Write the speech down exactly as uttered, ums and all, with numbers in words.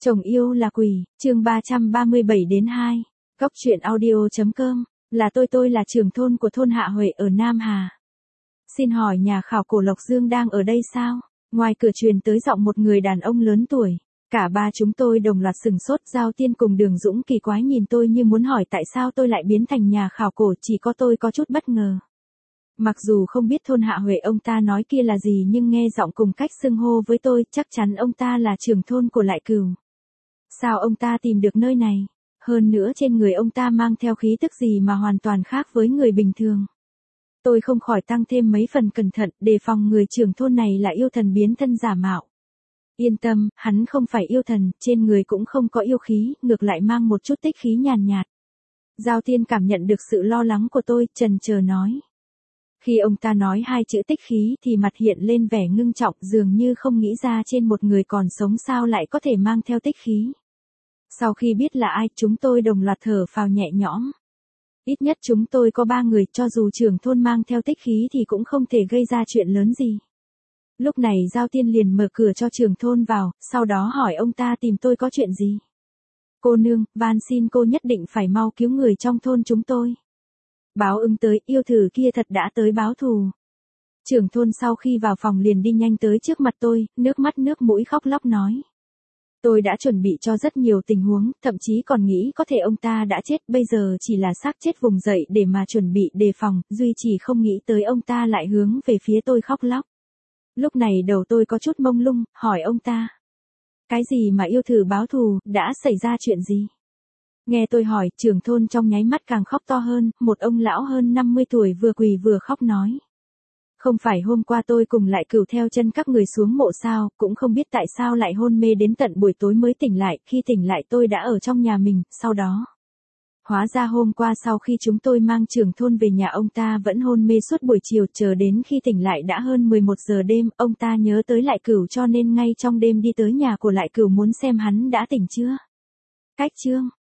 Chồng yêu là quỷ, chương ba trăm ba mươi bảy đến hai. Góc truyện audio.com, là tôi tôi là trưởng thôn của thôn Hạ Huệ ở Nam Hà. Xin hỏi nhà khảo cổ Lộc Dương đang ở đây sao? Ngoài cửa truyền tới giọng một người đàn ông lớn tuổi. Cả ba chúng tôi đồng loạt sừng sốt. Giao Tiên cùng Đường Dũng kỳ quái nhìn tôi như muốn hỏi tại sao tôi lại biến thành nhà khảo cổ, chỉ có tôi có chút bất ngờ. Mặc dù không biết thôn Hạ Huệ ông ta nói kia là gì nhưng nghe giọng cùng cách xưng hô với tôi chắc chắn ông ta là trưởng thôn của Lại Cửu. Sao ông ta tìm được nơi này? Hơn nữa trên người ông ta mang theo khí tức gì mà hoàn toàn khác với người bình thường. Tôi không khỏi tăng thêm mấy phần cẩn thận, đề phòng người trưởng thôn này là yêu thần biến thân giả mạo. Yên tâm, hắn không phải yêu thần, trên người cũng không có yêu khí, ngược lại mang một chút tích khí nhàn nhạt. Giao Tiên cảm nhận được sự lo lắng của tôi, chần chờ nói. Khi ông ta nói hai chữ tích khí thì mặt hiện lên vẻ ngưng trọng, dường như không nghĩ ra trên một người còn sống sao lại có thể mang theo tích khí. Sau khi biết là ai, chúng tôi đồng loạt thở phào nhẹ nhõm. Ít nhất chúng tôi có ba người, cho dù trưởng thôn mang theo tích khí thì cũng không thể gây ra chuyện lớn gì. Lúc này Giao Tiên liền mở cửa cho trưởng thôn vào, sau đó hỏi ông ta tìm tôi có chuyện gì. Cô nương, van xin cô nhất định phải mau cứu người trong thôn chúng tôi. Báo ứng tới, yêu thử kia thật đã tới báo thù. Trưởng thôn sau khi vào phòng liền đi nhanh tới trước mặt tôi, nước mắt nước mũi khóc lóc nói. Tôi đã chuẩn bị cho rất nhiều tình huống, thậm chí còn nghĩ có thể ông ta đã chết, bây giờ chỉ là xác chết vùng dậy để mà chuẩn bị đề phòng, duy chỉ không nghĩ tới ông ta lại hướng về phía tôi khóc lóc. Lúc này đầu tôi có chút mông lung, hỏi ông ta. Cái gì mà yêu thử báo thù, đã xảy ra chuyện gì? Nghe tôi hỏi, trưởng thôn trong nháy mắt càng khóc to hơn, một ông lão hơn năm mươi tuổi vừa quỳ vừa khóc nói. Không phải hôm qua tôi cùng Lại Cửu theo chân các người xuống mộ sao, cũng không biết tại sao lại hôn mê đến tận buổi tối mới tỉnh lại, khi tỉnh lại tôi đã ở trong nhà mình, sau đó. Hóa ra hôm qua sau khi chúng tôi mang trưởng thôn về nhà ông ta vẫn hôn mê suốt buổi chiều, chờ đến khi tỉnh lại đã hơn mười một giờ đêm, ông ta nhớ tới Lại Cửu cho nên ngay trong đêm đi tới nhà của Lại Cửu muốn xem hắn đã tỉnh chưa. Cách chương.